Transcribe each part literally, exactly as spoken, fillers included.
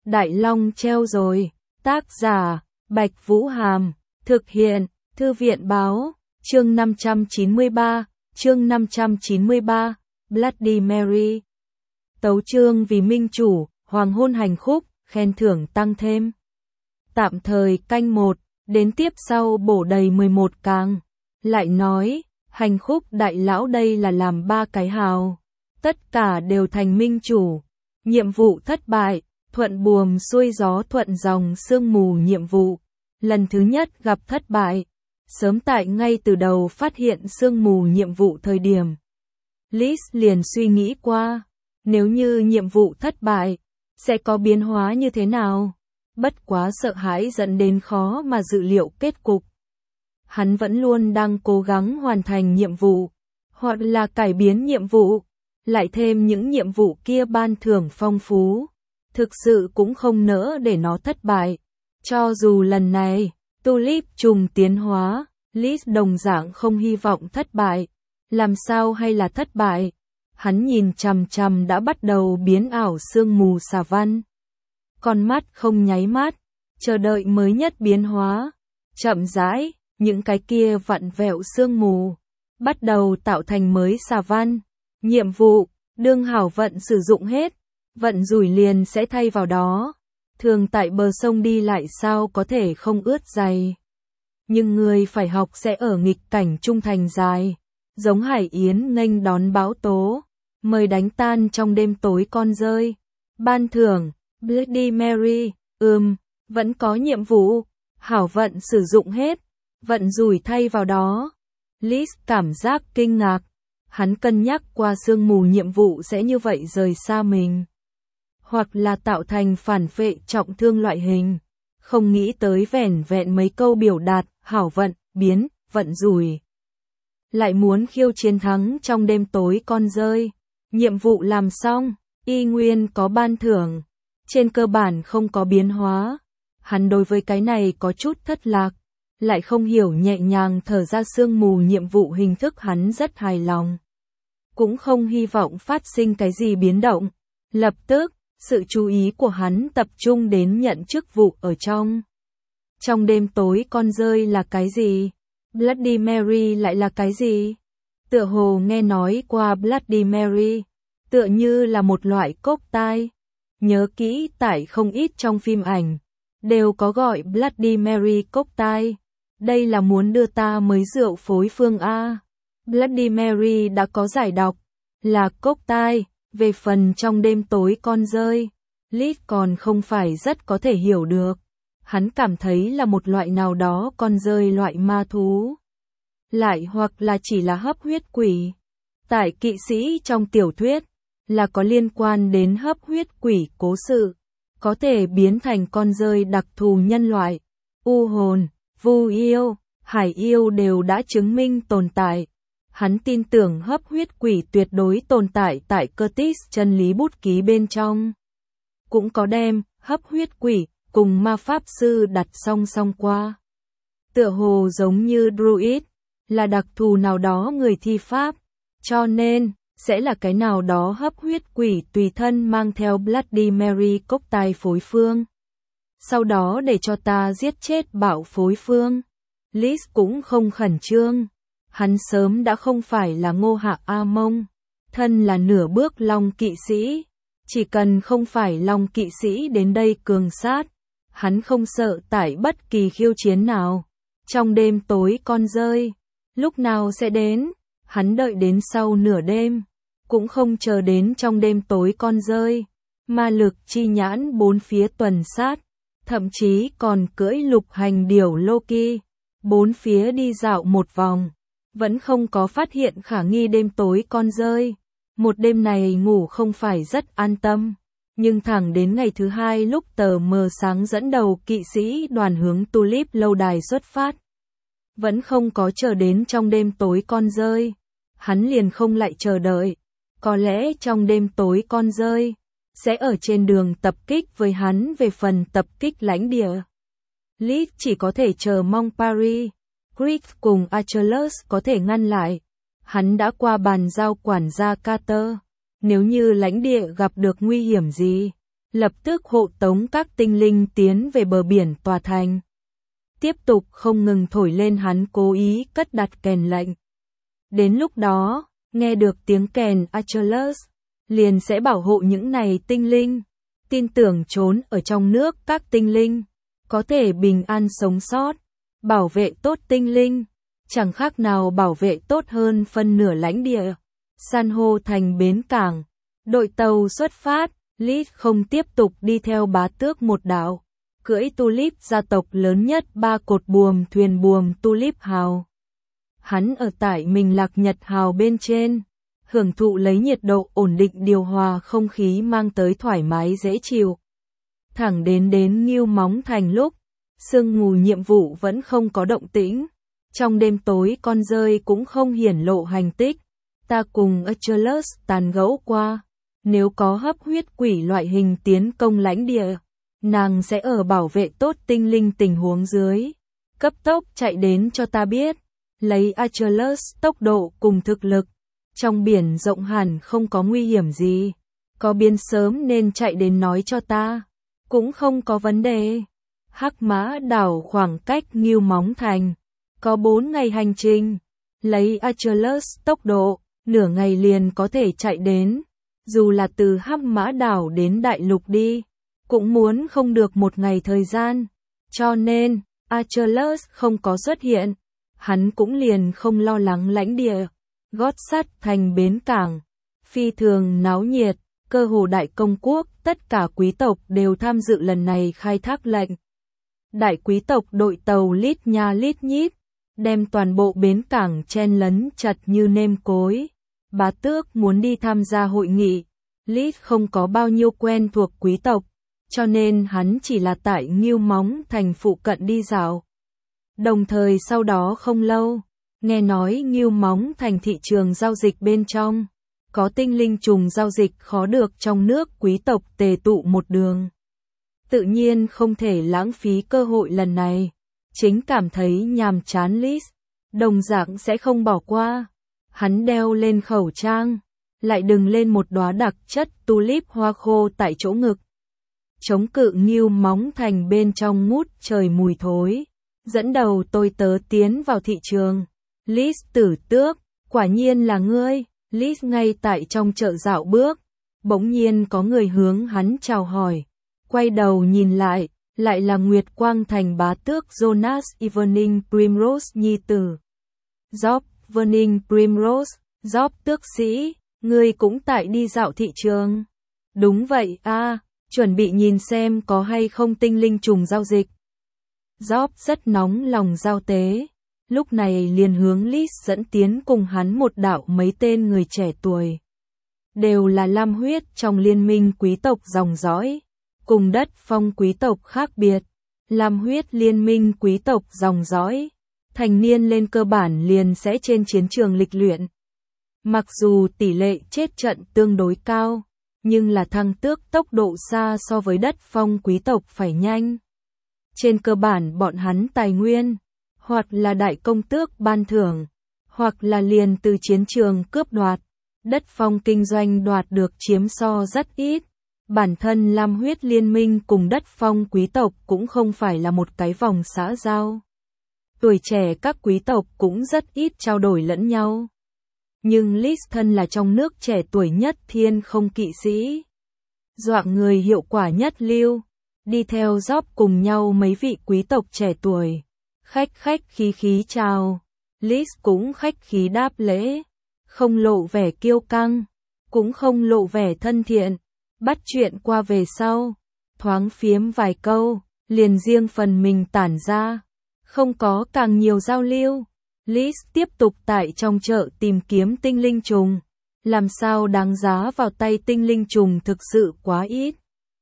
Đại Long treo rồi. Tác giả, Bạch Vũ Hàm. Thực hiện, Thư viện Báo. Chương năm trăm chín mươi ba. Chương năm trăm chín mươi ba. Bloody Mary. Tấu chương vì minh chủ, hoàng hôn hành khúc, khen thưởng tăng thêm. Tạm thời canh một, đến tiếp sau bổ đầy mười một càng. Lại nói, hành khúc đại lão đây là làm ba cái hào. Tất cả đều thành minh chủ. Nhiệm vụ thất bại, thuận buồm xuôi gió thuận dòng sương mù nhiệm vụ. Lần thứ nhất gặp thất bại. Sớm tại ngay từ đầu phát hiện sương mù nhiệm vụ thời điểm. Liz liền suy nghĩ qua, nếu như nhiệm vụ thất bại, sẽ có biến hóa như thế nào? Bất quá sợ hãi dẫn đến khó mà dự liệu kết cục. Hắn vẫn luôn đang cố gắng hoàn thành nhiệm vụ, hoặc là cải biến nhiệm vụ, lại thêm những nhiệm vụ kia ban thưởng phong phú. Thực sự cũng không nỡ để nó thất bại. Cho dù lần này, Tulip trùng tiến hóa, Liz đồng dạng không hy vọng thất bại. Làm sao hay là thất bại? Hắn nhìn chằm chằm đã bắt đầu biến ảo sương mù xà văn. Con mắt không nháy mắt, chờ đợi mới nhất biến hóa. Chậm rãi, những cái kia vặn vẹo sương mù, bắt đầu tạo thành mới xà văn. Nhiệm vụ, đương hảo vận sử dụng hết, vận rủi liền sẽ thay vào đó. Thường tại bờ sông đi lại sao có thể không ướt giày. Nhưng người phải học sẽ ở nghịch cảnh trung thành dài. Giống hải yến nghênh đón bão tố. Mời đánh tan trong đêm tối con rơi. Ban thưởng, Bloody Mary, ừm, vẫn có nhiệm vụ. Hảo vận sử dụng hết, vận rủi thay vào đó. Liz cảm giác kinh ngạc. Hắn cân nhắc qua sương mù nhiệm vụ sẽ như vậy rời xa mình. Hoặc là tạo thành phản phệ trọng thương loại hình. Không nghĩ tới vẻn vẹn mấy câu biểu đạt, hảo vận, biến, vận rủi. Lại muốn khiêu chiến thắng trong đêm tối con rơi. Nhiệm vụ làm xong, y nguyên có ban thưởng. Trên cơ bản không có biến hóa. Hắn đối với cái này có chút thất lạc. Lại không hiểu nhẹ nhàng thở ra sương mù nhiệm vụ hình thức hắn rất hài lòng. Cũng không hy vọng phát sinh cái gì biến động. Lập tức, sự chú ý của hắn tập trung đến nhận chức vụ ở trong. Trong đêm tối con rơi là cái gì? Bloody Mary lại là cái gì? Tựa hồ nghe nói qua Bloody Mary, tựa như là một loại cốc tai. Nhớ kỹ tại không ít trong phim ảnh, đều có gọi Bloody Mary cốc tai. Đây là muốn đưa ta mới rượu phối phương A. Bloody Mary đã có giải đọc, là cốc tai. Về phần trong đêm tối con rơi, Liz còn không phải rất có thể hiểu được. Hắn cảm thấy là một loại nào đó con rơi loại ma thú. Lại hoặc là chỉ là hấp huyết quỷ. Tại kỵ sĩ trong tiểu thuyết, là có liên quan đến hấp huyết quỷ cố sự. Có thể biến thành con rơi đặc thù nhân loại. U hồn, vu yêu, hải yêu đều đã chứng minh tồn tại. Hắn tin tưởng hấp huyết quỷ tuyệt đối tồn tại tại Curtis chân lý bút ký bên trong. Cũng có đem hấp huyết quỷ cùng ma pháp sư đặt song song qua. Tựa hồ giống như druid, là đặc thù nào đó người thi pháp, cho nên sẽ là cái nào đó hấp huyết quỷ tùy thân mang theo Bloody Mary cốc tai phối phương. Sau đó để cho ta giết chết bạo phối phương. Liz cũng không khẩn trương. Hắn sớm đã không phải là Ngô Hạ A Mông, thân là nửa bước Long kỵ sĩ. Chỉ cần không phải Long kỵ sĩ đến đây cường sát, hắn không sợ tải bất kỳ khiêu chiến nào. Trong đêm tối con rơi, lúc nào sẽ đến, hắn đợi đến sau nửa đêm, cũng không chờ đến trong đêm tối con rơi. Ma lực chi nhãn bốn phía tuần sát, thậm chí còn cưỡi lục hành điểu Loki, bốn phía đi dạo một vòng. Vẫn không có phát hiện khả nghi đêm tối con rơi. Một đêm này ngủ không phải rất an tâm. Nhưng thẳng đến ngày thứ hai lúc tờ mờ sáng dẫn đầu kỵ sĩ đoàn hướng Tulip lâu đài xuất phát. Vẫn không có chờ đến trong đêm tối con rơi. Hắn liền không lại chờ đợi. Có lẽ trong đêm tối con rơi sẽ ở trên đường tập kích với hắn về phần tập kích lãnh địa. Liz chỉ có thể chờ mong Paris, Creek cùng Achilles có thể ngăn lại. Hắn đã qua bàn giao quản gia Carter. Nếu như lãnh địa gặp được nguy hiểm gì, lập tức hộ tống các tinh linh tiến về bờ biển tòa thành. Tiếp tục không ngừng thổi lên hắn cố ý cất đặt kèn lệnh. Đến lúc đó, nghe được tiếng kèn Achilles, liền sẽ bảo hộ những này tinh linh. Tin tưởng trốn ở trong nước các tinh linh, có thể bình an sống sót, bảo vệ tốt tinh linh, chẳng khác nào bảo vệ tốt hơn phân nửa lãnh địa. San hô thành bến cảng, đội tàu xuất phát, Liz không tiếp tục đi theo bá tước một đạo, cưỡi Tulip gia tộc lớn nhất ba cột buồm thuyền buồm Tulip Hào. Hắn ở tại mình Lạc Nhật Hào bên trên, hưởng thụ lấy nhiệt độ ổn định điều hòa không khí mang tới thoải mái dễ chịu. Thẳng đến đến Ngưu Móng Thành lúc, sương mù nhiệm vụ vẫn không có động tĩnh. Trong đêm tối con dơi cũng không hiển lộ hành tích. Ta cùng Achilles tàn gẫu qua, nếu có hấp huyết quỷ loại hình tiến công lãnh địa, nàng sẽ ở bảo vệ tốt tinh linh tình huống dưới. Cấp tốc chạy đến cho ta biết, lấy Achilles tốc độ cùng thực lực. Trong biển rộng hẳn không có nguy hiểm gì, có biến sớm nên chạy đến nói cho ta, cũng không có vấn đề. Hắc Mã đảo khoảng cách Ngưu Móng Thành, có bốn ngày hành trình, lấy Achilles tốc độ, nửa ngày liền có thể chạy đến, dù là từ Hắc Mã đảo đến đại lục đi, cũng muốn không được một ngày thời gian, cho nên, Achilles không có xuất hiện, hắn cũng liền không lo lắng lãnh địa. Gót sắt thành bến cảng, phi thường náo nhiệt, cơ hồ đại công quốc, tất cả quý tộc đều tham dự lần này khai thác lệnh. Đại quý tộc đội tàu lít nha lít nhít, đem toàn bộ bến cảng chen lấn chặt như nêm cối. Bá tước muốn đi tham gia hội nghị, Lít không có bao nhiêu quen thuộc quý tộc, cho nên hắn chỉ là tại Ngưu Móng Thành phụ cận đi dạo. Đồng thời sau đó không lâu, nghe nói Ngưu Móng Thành thị trường giao dịch bên trong, có tinh linh trùng giao dịch khó được trong nước quý tộc tề tụ một đường. Tự nhiên không thể lãng phí cơ hội lần này, chính cảm thấy nhàm chán Liz, đồng dạng sẽ không bỏ qua. Hắn đeo lên khẩu trang, lại đừng lên một đóa đặc chất tulip hoa khô tại chỗ ngực. Chống cự Ngưu Móng Thành bên trong ngút trời mùi thối, dẫn đầu tôi tớ tiến vào thị trường. Liz tử tước, quả nhiên là ngươi. Liz ngay tại trong chợ dạo bước, bỗng nhiên có người hướng hắn chào hỏi, quay đầu nhìn lại, lại là Nguyệt Quang Thành bá tước Jonas Evening Primrose nhi tử. Job, Evening Primrose, Job tước sĩ, ngươi cũng tại đi dạo thị trường. Đúng vậy a, chuẩn bị nhìn xem có hay không tinh linh trùng giao dịch. Job rất nóng lòng giao tế. Lúc này liền hướng Liz dẫn tiến cùng hắn một đạo mấy tên người trẻ tuổi. Đều là lam huyết trong liên minh quý tộc dòng dõi. Cùng đất phong quý tộc khác biệt. Lam huyết liên minh quý tộc dòng dõi. Thành niên lên cơ bản liền sẽ trên chiến trường lịch luyện. Mặc dù tỷ lệ chết trận tương đối cao, nhưng là thăng tước tốc độ xa so với đất phong quý tộc phải nhanh. Trên cơ bản bọn hắn tài nguyên, hoặc là đại công tước ban thưởng, hoặc là liền từ chiến trường cướp đoạt, đất phong kinh doanh đoạt được chiếm so rất ít. Bản thân lam huyết liên minh cùng đất phong quý tộc cũng không phải là một cái vòng xã giao. Tuổi trẻ các quý tộc cũng rất ít trao đổi lẫn nhau. Nhưng Liz thân là trong nước trẻ tuổi nhất thiên không kỵ sĩ. Doạng người hiệu quả nhất lưu, đi theo Job cùng nhau mấy vị quý tộc trẻ tuổi. Khách khách khí khí chào, Liz cũng khách khí đáp lễ, không lộ vẻ kiêu căng, cũng không lộ vẻ thân thiện, bắt chuyện qua về sau, thoáng phiếm vài câu, liền riêng phần mình tản ra, không có càng nhiều giao lưu. Liz tiếp tục tại trong chợ tìm kiếm tinh linh trùng, làm sao đáng giá vào tay tinh linh trùng thực sự quá ít.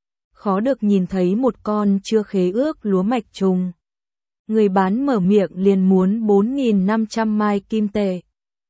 Khó được nhìn thấy một con chưa khế ước lúa mạch trùng. Người bán mở miệng liền muốn bốn nghìn năm trăm mai kim tệ.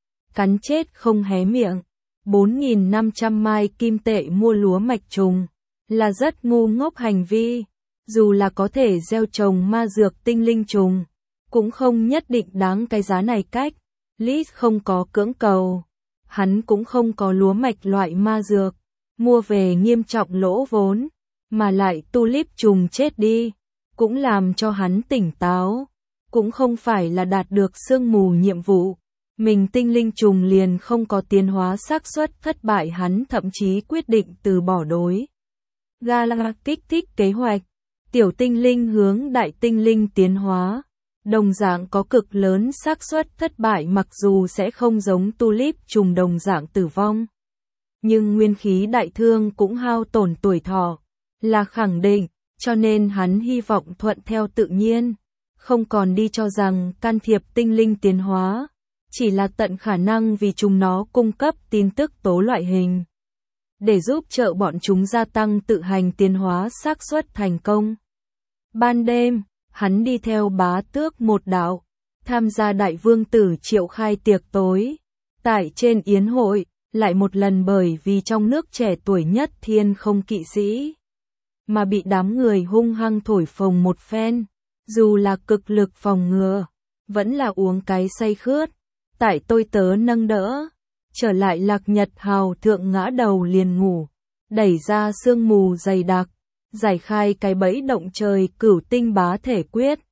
Cắn chết không hé miệng, bốn nghìn năm trăm mai kim tệ mua lúa mạch trùng, là rất ngu ngốc hành vi, dù là có thể gieo trồng ma dược tinh linh trùng, cũng không nhất định đáng cái giá này cách. Liz không có cưỡng cầu, hắn cũng không có lúa mạch loại ma dược, mua về nghiêm trọng lỗ vốn, Mà lại tulip trùng chết đi, cũng làm cho hắn tỉnh táo. Cũng không phải là đạt được sương mù nhiệm vụ, mình tinh linh trùng liền không có tiến hóa xác suất thất bại, hắn thậm chí quyết định từ bỏ đối Galactic thích kế hoạch. Tiểu tinh linh hướng đại tinh linh tiến hóa, đồng dạng có cực lớn xác suất thất bại, mặc dù sẽ không giống tulip trùng đồng dạng tử vong. Nhưng nguyên khí đại thương cũng hao tổn tuổi thọ, là khẳng định, cho nên hắn hy vọng thuận theo tự nhiên, không còn đi cho rằng can thiệp tinh linh tiến hóa, chỉ là tận khả năng vì chúng nó cung cấp tin tức tố loại hình, để giúp trợ bọn chúng gia tăng tự hành tiến hóa xác suất thành công. Ban đêm, hắn đi theo bá tước một đạo, tham gia đại vương tử triệu khai tiệc tối. Tại trên yến hội, lại một lần bởi vì trong nước trẻ tuổi nhất thiên không kỵ sĩ, mà bị đám người hung hăng thổi phồng một phen. Dù là cực lực phòng ngừa, vẫn là uống cái say khướt. Tại tôi tớ nâng đỡ, trở lại Lạc Nhật Hào thượng ngã đầu liền ngủ, đẩy ra sương mù dày đặc, giải khai cái bẫy động trời cửu tinh bá thể quyết.